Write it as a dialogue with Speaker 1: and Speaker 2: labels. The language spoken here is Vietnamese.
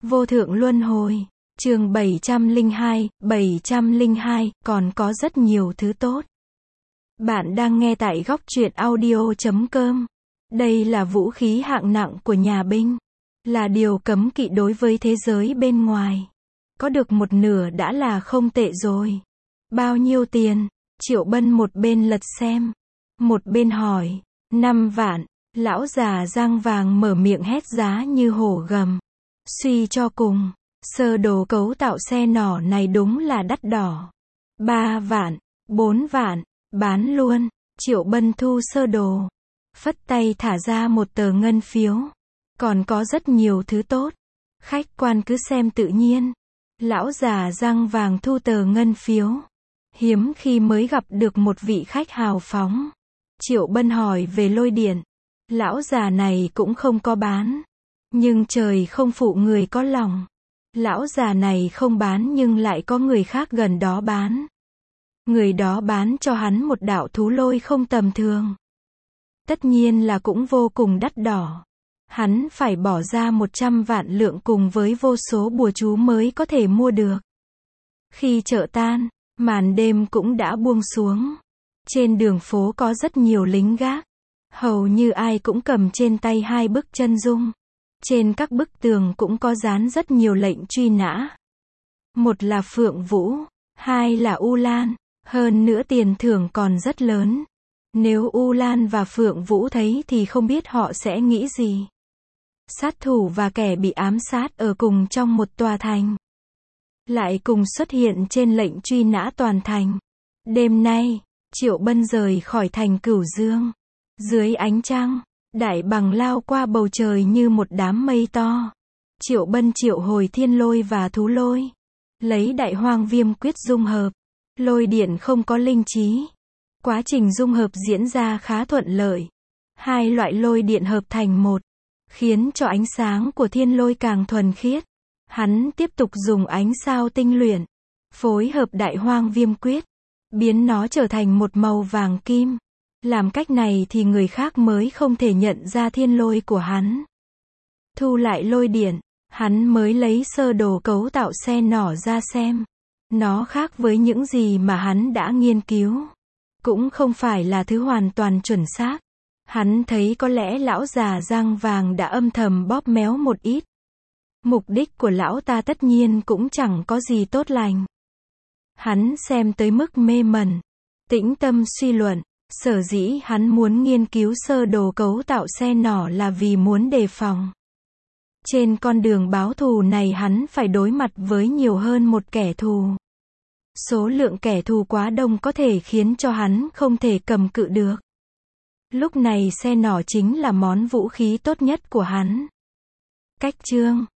Speaker 1: Vô thượng luân hồi. Chương 702, còn có rất nhiều thứ tốt. Bạn đang nghe tại góc truyện audio.com. Đây là vũ khí hạng nặng của nhà binh. Là điều cấm kỵ đối với thế giới bên ngoài. Có được một nửa đã là không tệ rồi. Bao nhiêu tiền? Triệu Bân một bên lật xem, một bên hỏi. 5 vạn. Lão già răng vàng mở miệng hét giá như hổ gầm. Suy cho cùng, sơ đồ cấu tạo xe nỏ này đúng là đắt đỏ. 3 vạn, 4 vạn, bán luôn. Triệu Bân thu sơ đồ, phất tay thả ra một tờ ngân phiếu. Còn có rất nhiều thứ tốt. Khách quan cứ xem tự nhiên. Lão già răng vàng thu tờ ngân phiếu. Hiếm khi mới gặp được một vị khách hào phóng. Triệu Bân hỏi về lôi điện. Lão già này cũng không có bán. Nhưng trời không phụ người có lòng. Lão già này không bán nhưng lại có người khác gần đó bán. Người đó bán cho hắn một đạo thú lôi không tầm thường. Tất nhiên là cũng vô cùng đắt đỏ. Hắn phải bỏ ra 100 vạn lượng cùng với vô số bùa chú mới có thể mua được. Khi chợ tan, màn đêm cũng đã buông xuống. Trên đường phố có rất nhiều lính gác. Hầu như ai cũng cầm trên tay 2 bức chân dung. Trên các bức tường cũng có dán rất nhiều lệnh truy nã. Một là Phượng Vũ, 2 là U Lan, hơn nữa tiền thưởng còn rất lớn. Nếu U Lan và Phượng Vũ thấy thì không biết họ sẽ nghĩ gì. Sát thủ và kẻ bị ám sát ở cùng trong một tòa thành. Lại cùng xuất hiện trên lệnh truy nã toàn thành. Đêm nay, Triệu Bân rời khỏi thành Cửu Dương. Dưới ánh trăng, đại bằng lao qua bầu trời như một đám mây to. Triệu Bân triệu hồi thiên lôi và thú lôi. Lấy đại hoang viêm quyết dung hợp. Lôi điện không có linh trí. Quá trình dung hợp diễn ra khá thuận lợi. 2 loại lôi điện hợp thành một. Khiến cho ánh sáng của thiên lôi càng thuần khiết. Hắn tiếp tục dùng ánh sao tinh luyện. Phối hợp đại hoang viêm quyết. Biến nó trở thành một màu vàng kim. Làm cách này thì người khác mới không thể nhận ra thiên lôi của hắn. Thu lại lôi điện, hắn mới lấy sơ đồ cấu tạo xe nỏ ra xem. Nó khác với những gì mà hắn đã nghiên cứu. Cũng không phải là thứ hoàn toàn chuẩn xác. Hắn thấy có lẽ lão già răng vàng đã âm thầm bóp méo một ít. Mục đích của lão ta tất nhiên cũng chẳng có gì tốt lành. Hắn xem tới mức mê mẩn, tĩnh tâm suy luận. Sở dĩ hắn muốn nghiên cứu sơ đồ cấu tạo xe nỏ là vì muốn đề phòng. Trên con đường báo thù này hắn phải đối mặt với nhiều hơn một kẻ thù. Số lượng kẻ thù quá đông có thể khiến cho hắn không thể cầm cự được. Lúc này xe nỏ chính là món vũ khí tốt nhất của hắn. Cách chương